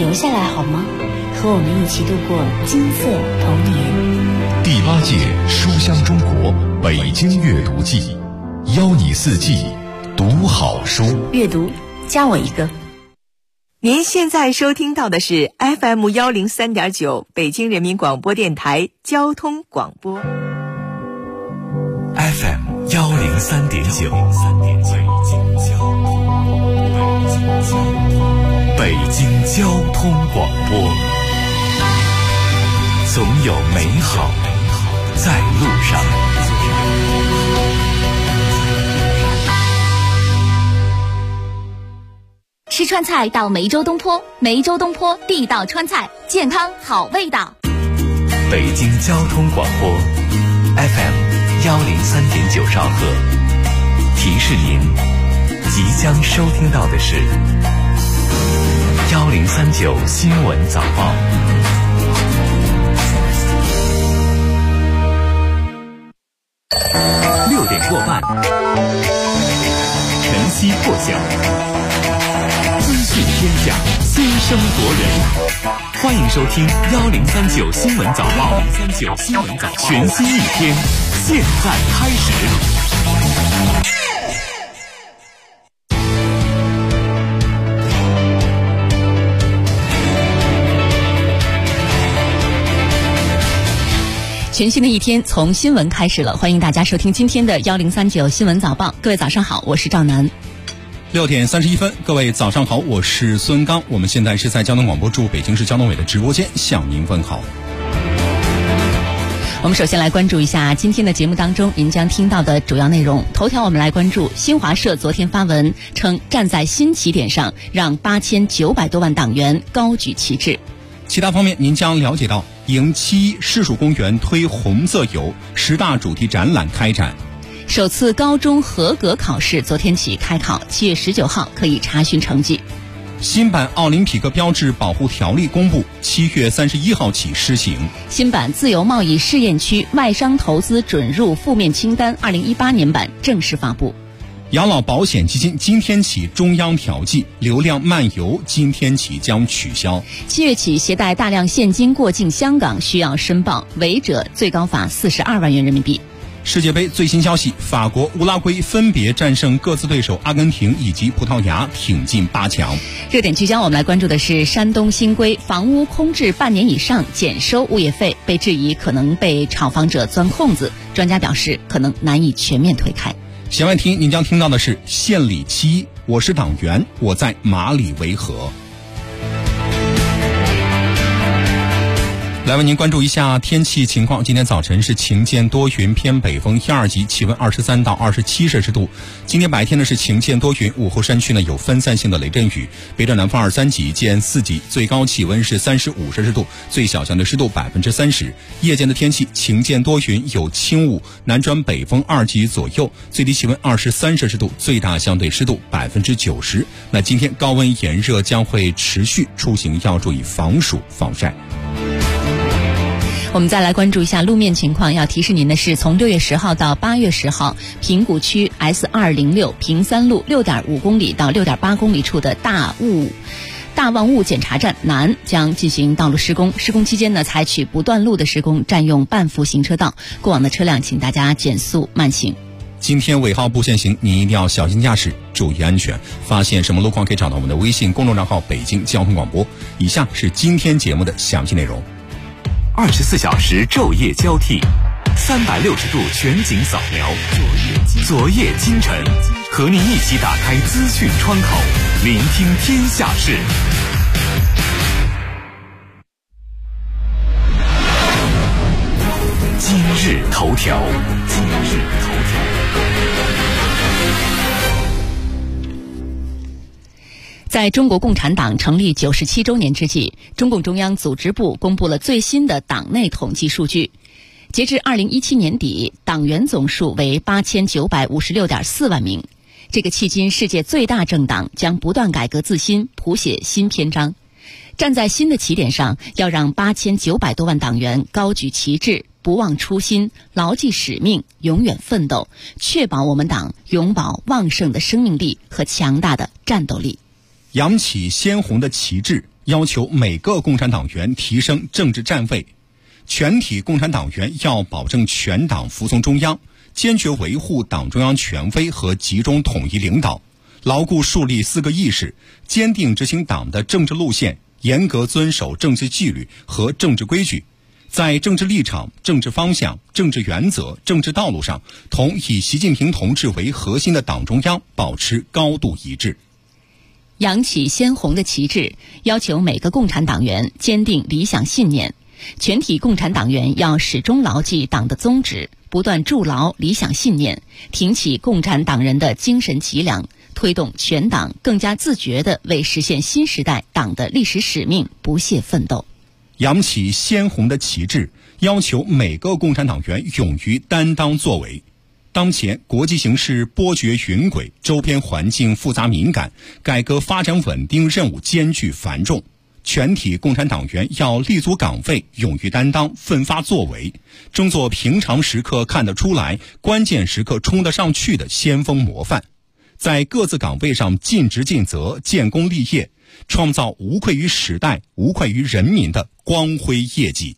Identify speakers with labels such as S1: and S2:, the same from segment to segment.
S1: 留下来好吗？和我们一起度过金色童年。
S2: 第8届书香中国北京阅读季，邀你四季读好书。
S1: 阅读，加我一个。
S3: 您现在收听到的是 FM103.9 北京人民广播电台交通广播。
S4: FM103.9 北京交通广播，总有美好在路上。
S5: 吃川菜到梅州东坡，梅州东坡地道川菜，健康好味道。
S4: 北京交通广播 FM103.9 兆赫，提示您即将收听到的是1039新闻早报。6点过半，晨曦破晓，资讯天下，新生活人。欢迎收听1039新闻早报，全新一天，现在开始。
S6: 全新的一天从新闻开始了，欢迎大家收听今天的1039新闻早报。各位早上好，我是赵楠。
S7: 6点31分，各位早上好，我是孙刚。我们现在是在交通广播驻北京市交通委的直播间向您问好。
S6: 我们首先来关注一下今天的节目当中您将听到的主要内容。头条我们来关注新华社昨天发文称，站在新起点上，让8900多万党员高举旗帜。
S7: 其他方面您将了解到，迎7市属公园推红色游，10大主题展览开展。
S6: 首次高中合格考试昨天起开考，7月19号可以查询成绩。
S7: 新版奥林匹克标志保护条例公布，7月31号起施行。
S6: 新版自由贸易试验区外商投资准入负面清单2018年版正式发布。
S7: 养老保险基金今天起中央调剂，流量漫游今天起将取消。
S6: 7月起携带大量现金过境香港需要申报，违者最高罚42万元人民币。
S7: 世界杯最新消息，法国、乌拉圭分别战胜各自对手阿根廷以及葡萄牙，挺进8强。
S6: 热点聚焦，我们来关注的是山东新规房屋空置半年以上减收物业费，被质疑可能被炒房者钻空子，专家表示可能难以全面推开。
S7: 弦外听您将听到的是献礼7，我是党员，我在马里维和。来为您关注一下天气情况。今天早晨是晴间多云，偏北风1、2级，气温23到27摄氏度。今天白天呢是晴间多云，午后山区呢有分散性的雷阵雨，北转南风2、3级见4级，最高气温是35摄氏度，最小相对湿度30%。夜间的天气晴间多云，有轻雾，南转北风2级左右，最低气温23摄氏度，最大相对湿度90%。那今天高温炎热将会持续，出行要注意防暑防晒。
S6: 我们再来关注一下路面情况，要提示您的是，从6月10号到8月10号，平谷区 S206 平三路 6.5 公里到 6.8 公里处的大望雾检查站南将进行道路施工，施工期间呢，采取不断路的施工，占用半幅行车道，过往的车辆请大家减速慢行。
S7: 今天尾号不限行，您一定要小心驾驶，注意安全。发现什么路况可以找到我们的微信公众账号北京交通广播。以下是今天节目的详细内容。
S4: 24小时昼夜交替，360度全景扫描，昨夜今晨，和您一起打开资讯窗口，聆听天下事。今日头条。
S6: 在中国共产党成立97周年之际，中共中央组织部公布了最新的党内统计数据。截至2017年底，党员总数为8956.4万名。这个迄今世界最大政党将不断改革自新，谱写新篇章。站在新的起点上，要让8900多万党员高举旗帜，不忘初心，牢记使命，永远奋斗，确保我们党永葆旺盛的生命力和强大的战斗力。
S7: 扬起鲜红的旗帜， 要求每个共产党员提升政治站位。全体共产党员要保证全党服从中央，坚决维护党中央权威和集中统一领导，牢固树立4个意识，坚定执行党的政治路线，严格遵守政治纪律和政治规矩，在政治立场、政治方向、政治原则、政治道路上，同以习近平同志为核心的党中央保持高度一致。
S6: 扬起鲜红的旗帜，要求每个共产党员坚定理想信念。全体共产党员要始终牢记党的宗旨，不断筑牢理想信念，挺起共产党人的精神脊梁，推动全党更加自觉地为实现新时代党的历史使命不懈奋斗。
S7: 扬起鲜红的旗帜，要求每个共产党员勇于担当作为。当前国际形势波谲云诡，周边环境复杂敏感，改革发展稳定任务艰巨繁重。全体共产党员要立足岗位，勇于担当，奋发作为，争做平常时刻看得出来，关键时刻冲得上去的先锋模范，在各自岗位上尽职尽责，建功立业，创造无愧于时代、无愧于人民的光辉业绩。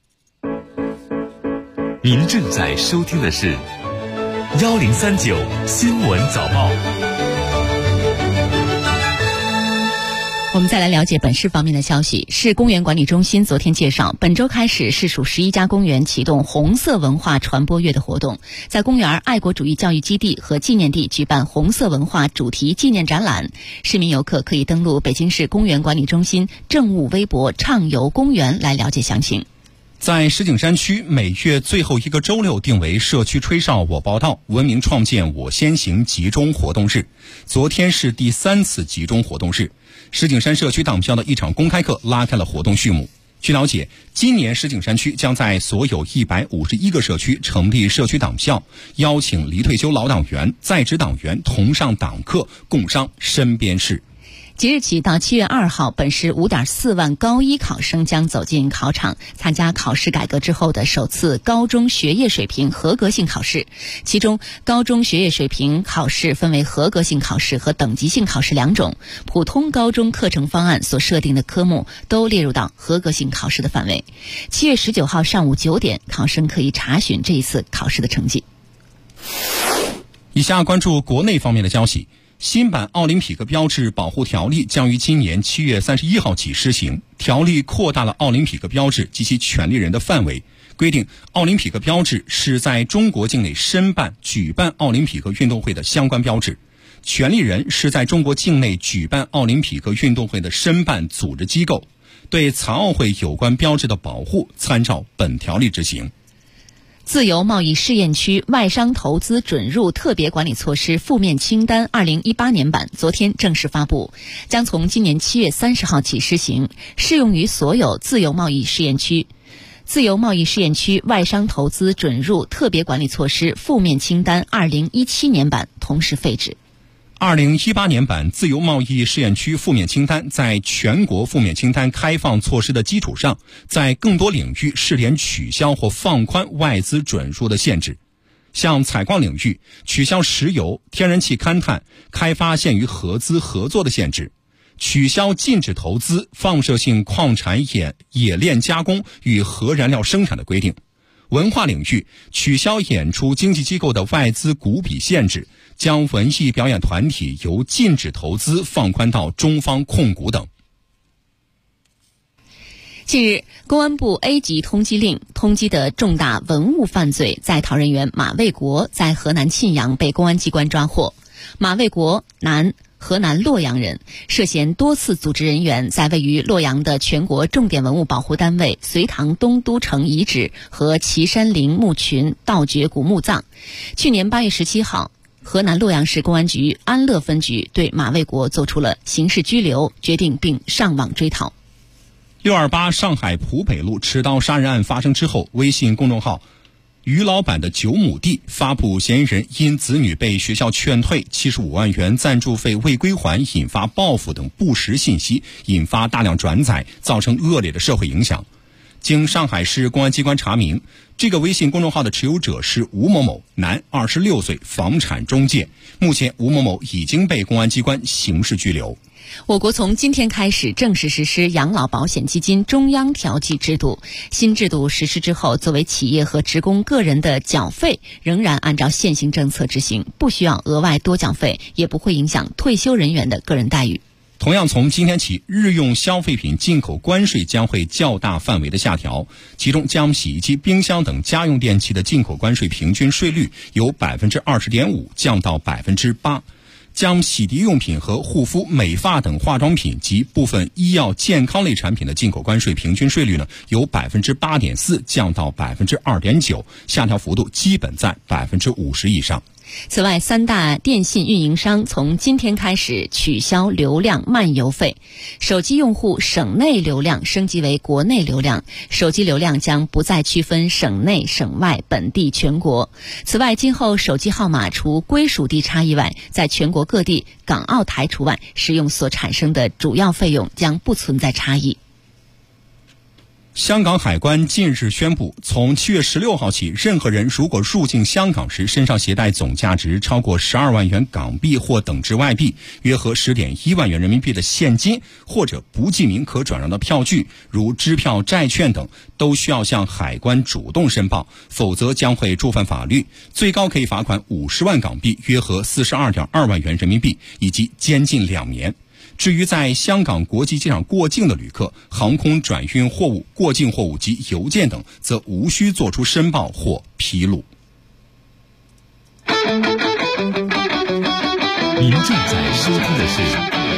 S4: 您正在收听的是1039新闻早报。
S6: 我们再来了解本市方面的消息。市公园管理中心昨天介绍，本周开始，市属11家公园启动红色文化传播月的活动，在公园爱国主义教育基地和纪念地举办红色文化主题纪念展览。市民游客可以登录北京市公园管理中心政务微博畅游公园来了解详情。
S7: 在石景山区，每月最后一个周六定为社区吹哨我报道、文明创建我先行集中活动日。昨天是第3次集中活动日，石景山社区党校的一场公开课拉开了活动序幕。据了解，今年石景山区将在所有151个社区成立社区党校，邀请离退休老党员、在职党员同上党课，共商身边事。
S6: 即日起到7月2号，本市5.4万高一考生将走进考场，参加考试改革之后的首次高中学业水平合格性考试。其中，高中学业水平考试分为合格性考试和等级性考试2种。普通高中课程方案所设定的科目都列入到合格性考试的范围。7月19号上午9点，考生可以查询这一次考试的成绩。
S7: 以下关注国内方面的消息。新版奥林匹克标志保护条例将于今年7月31号起施行。条例扩大了奥林匹克标志及其权利人的范围，规定奥林匹克标志是在中国境内申办、举办奥林匹克运动会的相关标志，权利人是在中国境内举办奥林匹克运动会的申办组织机构。对残奥会有关标志的保护，参照本条例执行。
S6: 自由贸易试验区外商投资准入特别管理措施负面清单2018年版昨天正式发布，将从今年7月30号起施行，适用于所有自由贸易试验区。自由贸易试验区外商投资准入特别管理措施负面清单2017年版同时废止。
S7: 2018年版自由贸易试验区负面清单在全国负面清单开放措施的基础上，在更多领域试点取消或放宽外资准入的限制。像采矿领域，取消石油、天然气勘探、开发限于合资合作的限制，取消禁止投资放射性矿产冶炼加工与核燃料生产的规定。文化领域，取消演出经纪机构的外资股比限制，将文艺表演团体由禁止投资放宽到中方控股等。
S6: 近日，公安部 A 级通缉令通缉的重大文物犯罪在逃人员马卫国在河南沁阳被公安机关抓获。马卫国，男，河南洛阳人，涉嫌多次组织人员在位于洛阳的全国重点文物保护单位隋唐东都城遗址和岐山陵墓群盗掘古墓葬。去年8月17号，河南洛阳市公安局安乐分局对马卫国作出了刑事拘留决定，并上网追逃。
S7: 628上海浦北路持刀杀人案发生之后，微信公众号于老板的9亩地发布嫌疑人因子女被学校劝退、75万元赞助费未归还引发报复等不实信息，引发大量转载，造成恶劣的社会影响。经上海市公安机关查明，这个微信公众号的持有者是吴某某，男，26岁，房产中介。目前吴某某已经被公安机关刑事拘留。
S6: 我国从今天开始正式实施养老保险基金中央调剂制度。新制度实施之后，作为企业和职工个人的缴费仍然按照现行政策执行，不需要额外多缴费，也不会影响退休人员的个人待遇。
S7: 同样，从今天起，日用消费品进口关税将会较大范围的下调，其中将洗衣机、冰箱等家用电器的进口关税平均税率由 20.5% 降到 8%。将洗涤用品和护肤、美发等化妆品及部分医药健康类产品的进口关税平均税率呢，由 8.4% 降到 2.9%， 下调幅度基本在 50% 以上。
S6: 此外，3大电信运营商从今天开始取消流量漫游费，手机用户省内流量升级为国内流量，手机流量将不再区分省内、省外、本地、全国。此外，今后手机号码除归属地差异外，在全国各地港澳台除外，使用所产生的主要费用将不存在差异。
S7: 香港海关近日宣布，从7月16号起，任何人如果入境香港时身上携带总价值超过12万元港币或等值外币，约合10.1万元人民币的现金，或者不记名可转让的票据，如支票、债券等，都需要向海关主动申报，否则将会触犯法律，最高可以罚款50万港币，约合42.2万元人民币，以及监禁2年。至于在香港国际机场过境的旅客，航空转运货物、过境货物及邮件等，则无需作出申报或披露。
S4: 您正在收听的是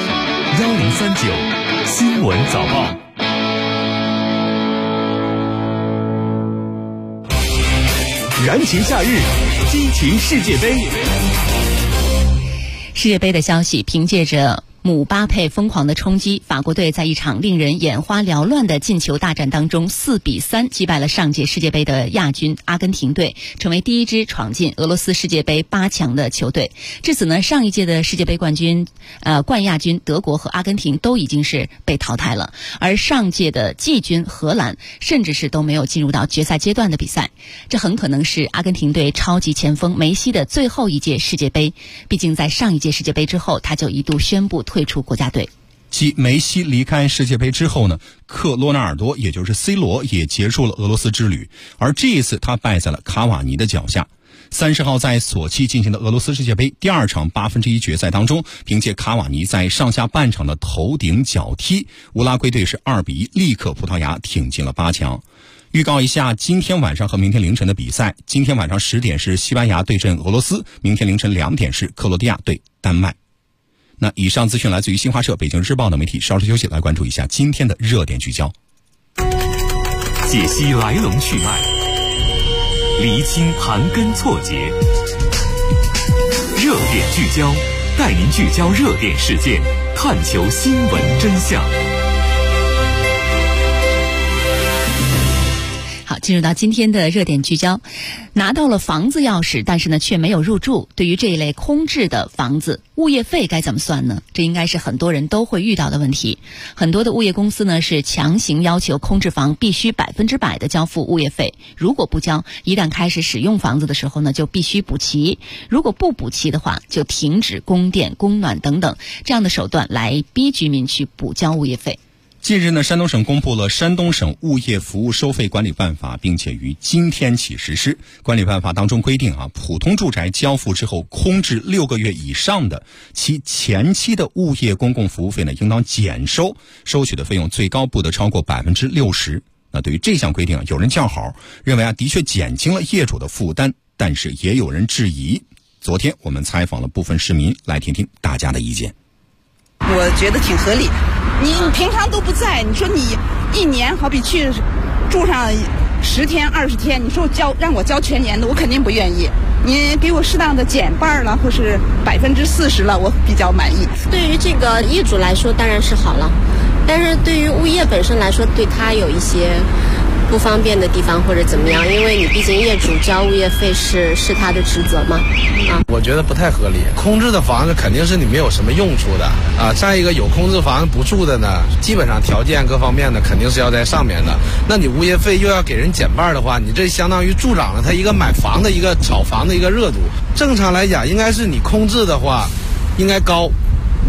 S4: 1039新闻早报。燃情夏日，激情世界杯。
S6: 世界杯的消息，凭借着姆巴佩疯狂的冲击，法国队在一场令人眼花缭乱的进球大战当中4-3击败了上届世界杯的亚军阿根廷队，成为第一支闯进俄罗斯世界杯8强的球队。至此呢，上一届的世界杯冠亚军德国和阿根廷都已经是被淘汰了，而上届的季军荷兰甚至是都没有进入到决赛阶段的比赛。这很可能是阿根廷队超级前锋梅西的最后一届世界杯，毕竟在上一届世界杯之后，他就一度宣布退出国家队。
S7: 继梅西离开世界杯之后呢，克罗纳尔多也就是 C 罗也结束了俄罗斯之旅，而这一次他败在了卡瓦尼的脚下。30号在索契进行的俄罗斯世界杯第2场1/8决赛当中，凭借卡瓦尼在上下半场的头顶脚踢，乌拉圭队是2-1力克葡萄牙，挺进了8强。预告一下今天晚上和明天凌晨的比赛，今天晚上10点是西班牙对阵俄罗斯，明天凌晨2点是克罗地亚对丹麦。那以上资讯来自于新华社、北京日报的媒体。稍事休息，来关注一下今天的热点聚焦，
S4: 解析来龙去脉，厘清盘根错节，热点聚焦，带您聚焦热点事件，探求新闻真相。
S6: 好，进入到今天的热点聚焦。拿到了房子钥匙，但是呢却没有入住，对于这一类空置的房子，物业费该怎么算呢？这应该是很多人都会遇到的问题。很多的物业公司呢是强行要求空置房必须100%的交付物业费，如果不交，一旦开始使用房子的时候呢就必须补齐，如果不补齐的话就停止供电、供暖等等这样的手段来逼居民去补交物业费。
S7: 近日呢，山东省公布了《山东省物业服务收费管理办法》，并且于今天起实施。管理办法当中规定普通住宅交付之后空置6个月以上的，其前期的物业公共服务费呢，应当减收，收取的费用最高不得超过60%。那对于这项规定有人叫好，认为的确减轻了业主的负担，但是也有人质疑。昨天我们采访了部分市民，来听听大家的意见。
S8: 我觉得挺合理。你平常都不在，你说你一年好比去住上10天20天，你说让我交全年的，我肯定不愿意。你给我适当的减半了，或是40%了，我比较满意。
S9: 对于这个业主来说当然是好了，但是对于物业本身来说，对他有一些不方便的地方或者怎么样，因为你毕竟业主交物业费是他的职责嘛。
S10: 我觉得不太合理。空置的房子肯定是你没有什么用处的再一个有空置房不住的呢，基本上条件各方面的肯定是要在上面的。那你物业费又要给人减半的话，你这相当于助长了他一个买房的一个炒房的一个热度。正常来讲，应该是你空置的话应该高，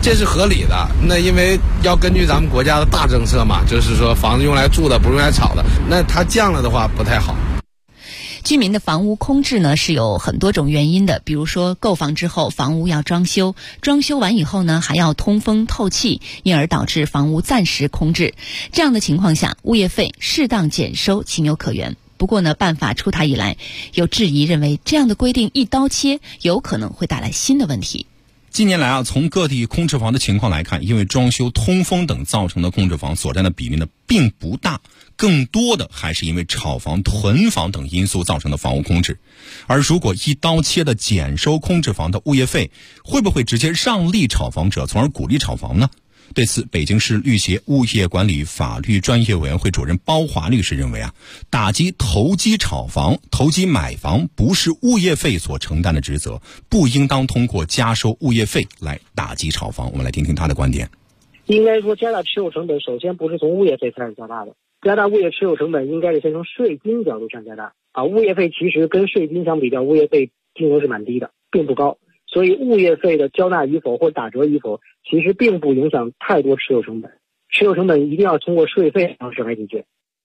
S10: 这是合理的。那因为要根据咱们国家的大政策嘛，就是说房子用来住的，不是用来炒的，那它降了的话不太好。
S6: 居民的房屋空置呢是有很多种原因的，比如说购房之后房屋要装修，装修完以后呢还要通风透气，因而导致房屋暂时空置。这样的情况下，物业费适当减收情有可原。不过呢，办法出台以来，有质疑认为这样的规定一刀切，有可能会带来新的问题。
S7: 近年来从各地空置房的情况来看，因为装修、通风等造成的空置房所占的比例呢并不大，更多的还是因为炒房、囤房等因素造成的房屋空置。而如果一刀切的减收空置房的物业费，会不会直接让利炒房者，从而鼓励炒房呢？对此，北京市律协物业管理法律专业委员会主任包华律师认为打击投机炒房、投机买房不是物业费所承担的职责，不应当通过加收物业费来打击炒房。我们来听听他的观点。
S11: 应该说加大持有成本，首先不是从物业费开始加大的，加大物业持有成本应该是先从税金角度上加大物业费其实跟税金相比较，物业费金额是蛮低的，并不高，所以物业费的交纳与否或打折与否，其实并不影响太多持有成本。持有成本一定要通过税费方式来解决。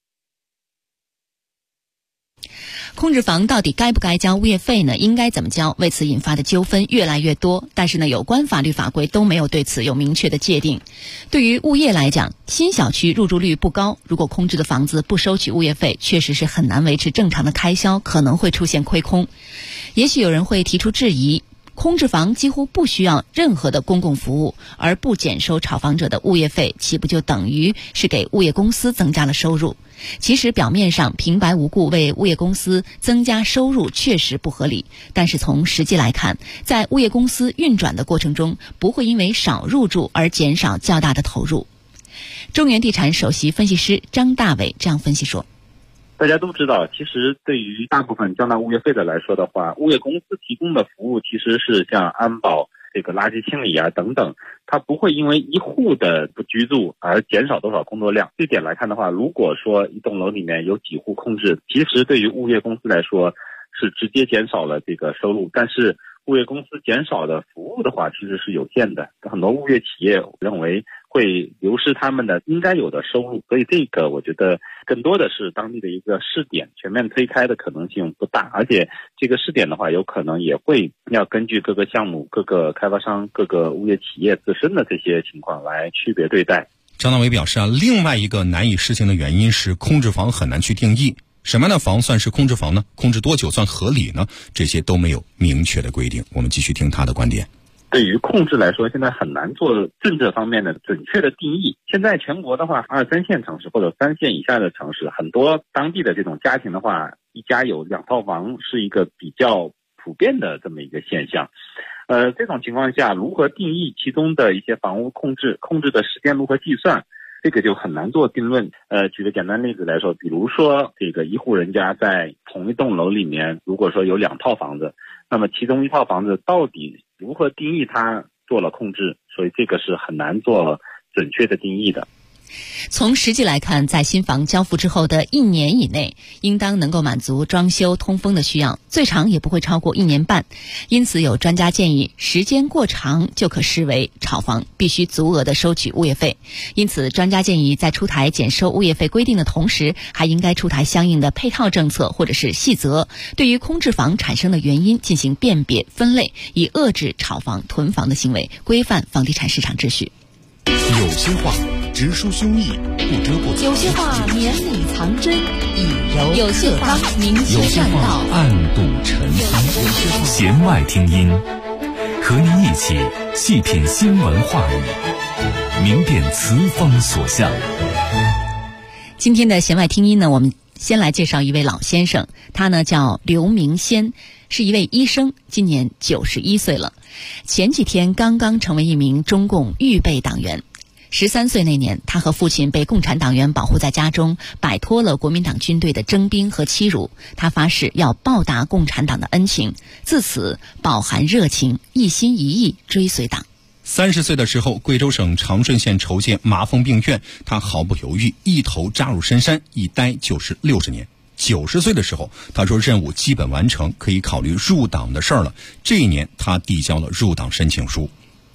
S6: 空置房到底该不该交物业费呢？应该怎么交？为此引发的纠纷越来越多，但是呢，有关法律法规都没有对此有明确的界定。对于物业来讲，新小区入住率不高，如果空置的房子不收取物业费，确实是很难维持正常的开销，可能会出现亏空。也许有人会提出质疑，空置房几乎不需要任何的公共服务，而不减收炒房者的物业费，岂不就等于是给物业公司增加了收入？其实表面上平白无故为物业公司增加收入确实不合理，但是从实际来看，在物业公司运转的过程中，不会因为少入住而减少较大的投入。中原地产首席分析师张大伟这样分析说，
S12: 大家都知道，其实对于大部分交纳物业费的来说的话，物业公司提供的服务其实是像安保、这个垃圾清理等等，它不会因为一户的不居住而减少多少工作量。这点来看的话，如果说一栋楼里面有几户空置，其实对于物业公司来说是直接减少了这个收入，但是物业公司减少的服务的话其实是有限的，很多物业企业认为会流失他们的应该有的收入，所以这个我觉得更多的是当地的一个试点，全面推开的可能性不大，而且这个试点的话有可能也会要根据各个项目、各个开发商、各个物业企业自身的这些情况来区别对待。
S7: 张大伟表示另外一个难以实行的原因是空置房很难去定义，什么样的房算是空置房呢？空置多久算合理呢？这些都没有明确的规定。我们继续听他的观点。
S12: 对于空置来说，现在很难做政策方面的准确的定义。现在全国的话，2、3线城市或者3线以下的城市，很多当地的这种家庭的话，一家有2套房是一个比较普遍的这么一个现象。这种情况下，如何定义其中的一些房屋空置的时间如何计算，这个就很难做定论。举个简单例子来说，比如说这个一户人家在同一栋楼里面，如果说有2套房子，那么其中1套房子到底如何定义它做了空置，所以这个是很难做准确的定义的。
S6: 从实际来看，在新房交付之后的1年以内，应当能够满足装修通风的需要，最长也不会超过1年半。因此有专家建议，时间过长就可视为炒房，必须足额的收取物业费。因此专家建议，在出台减收物业费规定的同时，还应该出台相应的配套政策或者是细则，对于空置房产生的原因进行辨别分类，以遏制炒房囤房的行为，规范房地产市场秩序。
S2: 有些话直抒胸臆，不遮不藏；
S1: 有些话绵里藏针，以柔
S6: 有些话明修栈道，
S2: 暗度陈仓。
S4: 弦外听音，和您一起细品新闻话语，明辨词风所向。
S6: 今天的弦外听音呢，我们先来介绍一位老先生，他呢叫刘明先，是一位医生，今年91岁了。前几天刚刚成为一名中共预备党员。13岁那年，他和父亲被共产党员保护在家中，摆脱了国民党军队的征兵和欺辱。他发誓要报答共产党的恩情，自此饱含热情，一心一意追随党。
S7: 30岁的时候，贵州省长顺县筹建麻风病院，他毫不犹豫，一头扎入深山，一待就是60年。90岁的时候，他说任务基本完成，可以考虑入党的事儿了。这一年，他递交了入党申请书。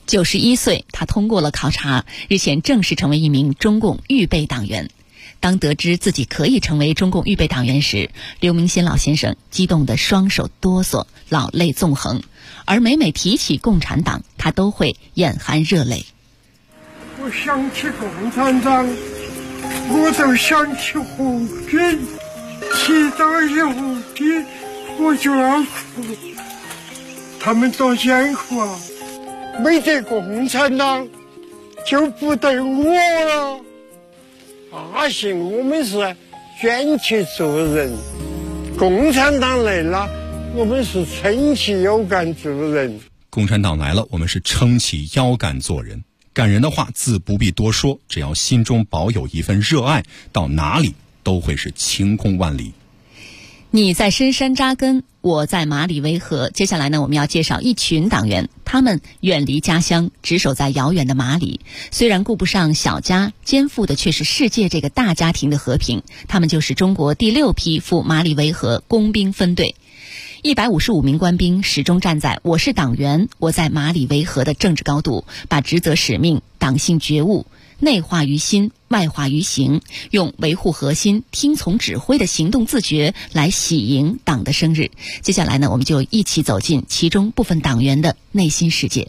S6: 91岁，他通过了考察，日前正式成为一名中共预备党员。当得知自己可以成为中共预备党员时，刘明先老先生激动得双手哆嗦，老泪纵横。而每每提起共产党，他都会眼含热泪。
S13: 我想起共产党，我就想起胡锦，提到以胡锦我就要哭。他们多艰苦啊！没得共产党，就不得我了。阿信，我们是卷起做人，共产党来了，我们是撑起腰杆做人。
S7: 共产党来了，我们是撑起腰杆做人。感人的话自不必多说，只要心中保有一份热爱，到哪里都会是晴空万里。
S6: 你在深山扎根，我在马里维和。接下来呢，我们要介绍一群党员，他们远离家乡，只守在遥远的马里。虽然顾不上小家，肩负的却是世界这个大家庭的和平。他们就是中国第6批赴马里维和工兵分队。155名官兵始终站在我是党员，我在马里维和的政治高度，把职责使命、党性觉悟内化于心，外化于行，用维护核心、听从指挥的行动自觉来喜迎党的生日。接下来呢，我们就一起走进其中部分党员的内心世界。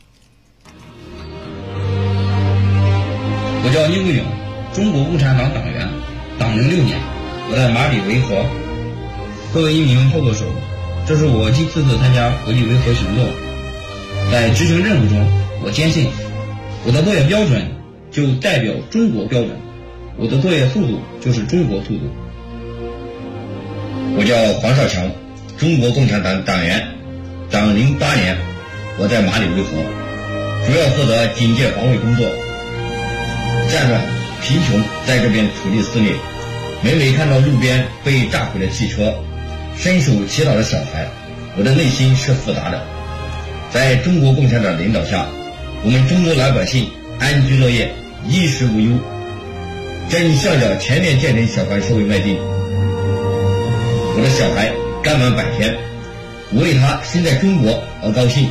S14: 我叫聂卫勇，中国共产党党员，党龄6年，我在马里维和。作为一名操作手，这是我第4次参加国际维和行动。在执行任务中，我坚信我的作业标准就代表中国标准，我的作业速度就是中国速度。我叫黄少强，中国共产党党员，党龄8年，我在马里维和，主要负责警戒防卫工作。战乱贫穷在这边土地撕裂，每每看到路边被炸毁的汽车，伸手祈祷的小孩，我的内心是复杂的。在中国共产党领导下，我们中国老百姓安居乐业，衣食无忧，正向着全面建成小康社会迈进。我的小孩干满100天，我为他生在中国而高兴。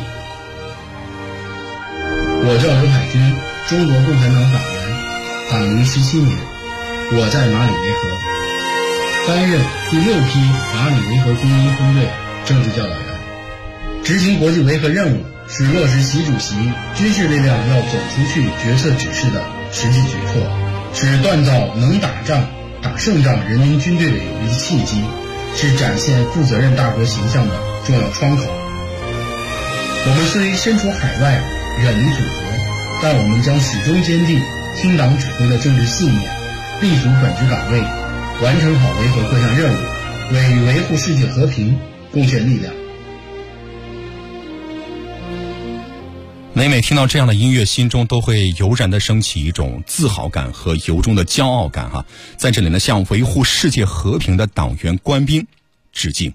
S15: 我叫刘海军，中国共产党党员，党龄17年，我在马里维和，担任第6批马里维和工兵分队政治教导员。执行国际维和任务是落实习主席军事力量要走出去决策指示的实际举措，是锻造能打仗、打胜仗人民军队的有力契机，是展现负责任大国形象的重要窗口。我们虽身处海外，远离祖国，但我们将始终坚定听党指挥的政治信念，立足本职岗位，完成好维和各项任务，为维护世界和平贡献力量。
S7: 每每听到这样的音乐，心中都会油然地升起一种自豪感和由衷的骄傲感哈。在这里呢，向维护世界和平的党员官兵致敬。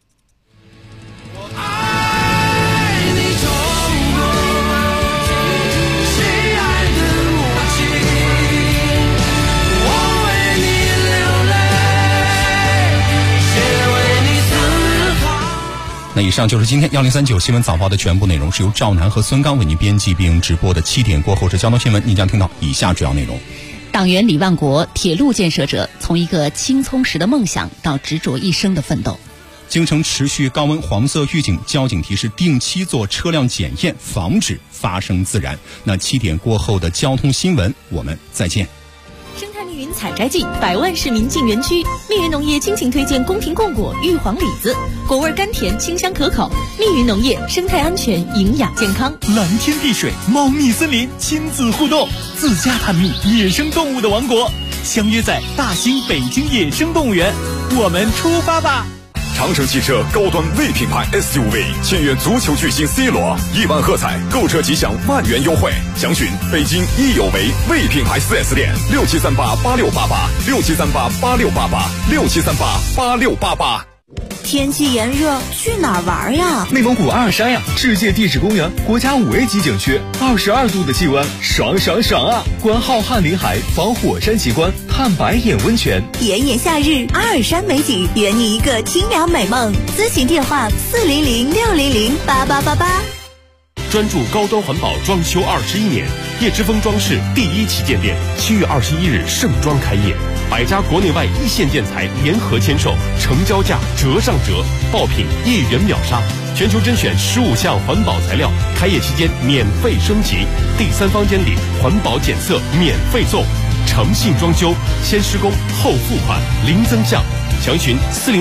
S7: 那以上就是今天1039新闻早报的全部内容，是由赵楠和孙刚为您编辑并直播的。7点过后是交通新闻，您将听到以下主要内容。
S6: 党员李万国，铁路建设者，从一个青葱时的梦想到执着一生的奋斗。
S7: 京城持续高温黄色预警，交警提示定期做车辆检验，防止发生自燃。那7点过后的交通新闻，我们再见。
S1: 生态密云采摘季，100万市民进园区。密云农业倾情推荐宫廷贡果、玉皇李子，果味甘甜，清香可口。密云农业，生态安全，营养健康。
S4: 蓝天碧水，茂密森林，亲子互动，自家探秘野生动物的王国，相约在大兴北京野生动物园，我们出发吧！
S16: 长城汽车高端 V 品牌 SUV 签约足球巨星 C 罗，1万喝彩，购车即享万元优惠。详询北京益友为 V 品牌 4S 店，67388688，67388688，67388688。
S17: 天气炎热，去哪儿玩呀？
S18: 内蒙古阿尔山呀，世界地质公园，国家5A 级景区，22度的气温，爽爽爽啊！观浩瀚林海，访火山奇观，探白眼温泉。
S17: 炎炎夏日，阿尔山美景，圆你一个清凉美梦。咨询电话：400-600-8888。
S19: 专注高端环保装修21年，叶之峰装饰第1旗舰店7月21日盛装开业，100家国内外一线建材联合签售，成交价折上折，爆品1元秒杀，全球甄选15项环保材料，开业期间免费升级，第3方监理环保检测免费送，诚信装修，先施工后付款，零增项。详询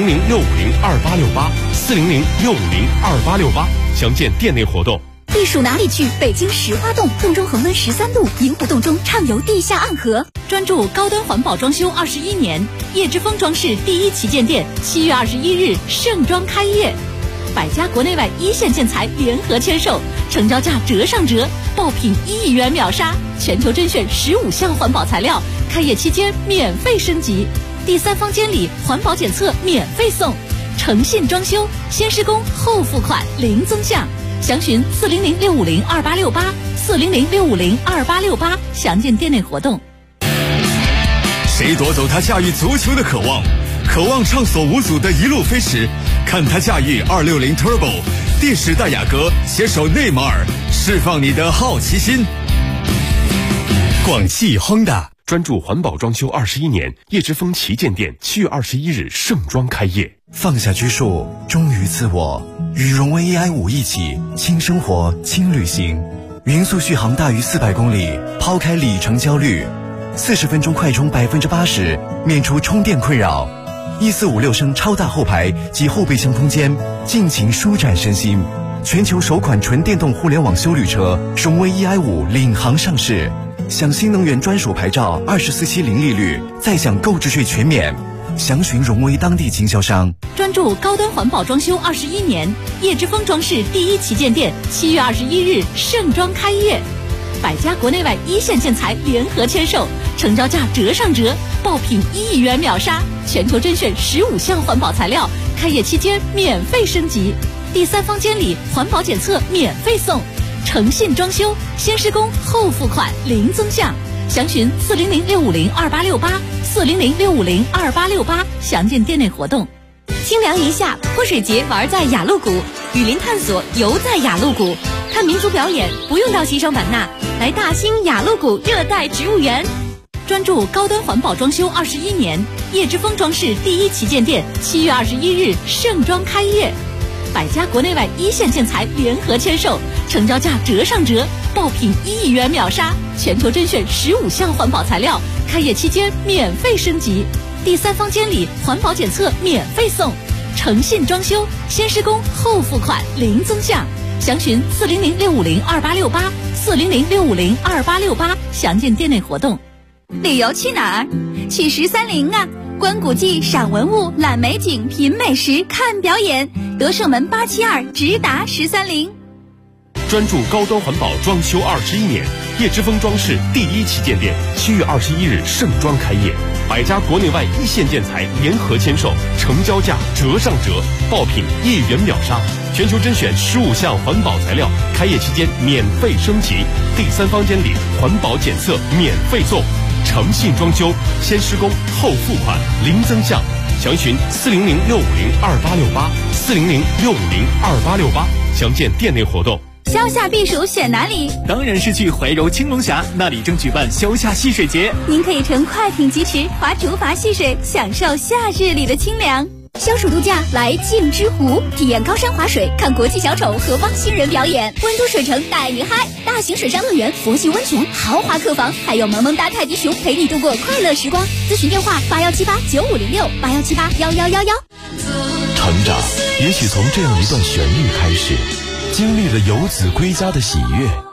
S19: 400-650-2868，400-650-2868，详见店内活动。
S5: 避暑哪里去？北京石花洞，洞中恒温13度，银湖洞中畅游地下暗河。
S1: 专注高端环保装修21年，叶之峰装饰第1旗舰店7月21日盛装开业，100家国内外一线建材联合签售，成交价折上折，爆品1元秒杀，全球甄选15项环保材料，开业期间免费升级，第3方监理环保检测免费送，诚信装修，先施工后付款，零增项。详询400-650-2868，400-650-2868，详见店内活动。
S20: 谁夺走他驾驭足球的渴望？渴望畅所无阻的一路飞驰，看他驾驭260 Turbo， 第10代雅阁携手内马尔，释放你的好奇心。广汽亨达
S19: 专注环保装修21年，叶之峰旗舰店7月21日盛装开业。
S21: 放下拘束，忠于自我，与荣威 AI5一起轻生活轻旅行，匀速续航大于400公里，抛开里程焦虑，40分钟快充80%，免除充电困扰，1456升超大后排及后备箱空间，尽情舒展身心。全球首款纯电动互联网休旅车荣威 EI5领航上市，享新能源专属牌照，24期零利率，再享购置税全免。详询荣威当地经销商。
S1: 专注高端环保装修21年，叶之峰装饰第1旗舰店7月21日盛装开业，100家国内外一线建材联合签售，成交价折上折，爆品1元秒杀，全球甄选15项环保材料，开业期间免费升级，第3方监理环保检测免费送，诚信装修，先施工后付款，零增项。详询400-650-2868，400-650-2868，详见店内活动。
S17: 清凉一下，泼水节玩在雅鹿谷，雨林探索游在雅鹿谷，看民族表演不用到西双版纳，来大兴雅鹿谷热带植物园。
S1: 专注高端环保装修21年，叶之峰装饰第1旗舰店7月21日盛装开业，100家国内外一线建材联合签售，成交价折上折，爆品1元秒杀，全球甄选15项环保材料，开业期间免费升级，第3方监理环保检测免费送，诚信装修，先施工后付款，零增项。详询400-650-2868，400-650-2868，详见店内活动。
S17: 旅游去哪儿？去13陵啊！观古迹、赏文物、览美景、品美食、看表演，德胜门872直达13陵。
S19: 专注高端环保装修21年，叶之峰装饰第1旗舰店7月21日盛装开业，100家国内外一线建材联合签售，成交价折上折，爆品1元秒杀，全球甄选15项环保材料，开业期间免费升级，第3方监理环保检测免费送，诚信装修，先施工后付款，零增项。详询400-650-2868，400-650-2868，详见店内活动。
S17: 消夏避暑选哪里？
S22: 当然是去怀柔青龙峡，那里正举办消夏戏水节。
S17: 您可以乘快艇疾驰，划竹筏戏水，享受夏日里的清凉。消暑度假来镜之湖，体验高山滑水，看国际小丑和帮新人表演。温都水城带你嗨，大型水上乐园、佛系温泉、豪华客房，还有萌萌哒泰迪熊陪你度过快乐时光。咨询电话81789506，81781111。
S2: 成长也许从这样一段旋律开始，经历了游子归家的喜悦，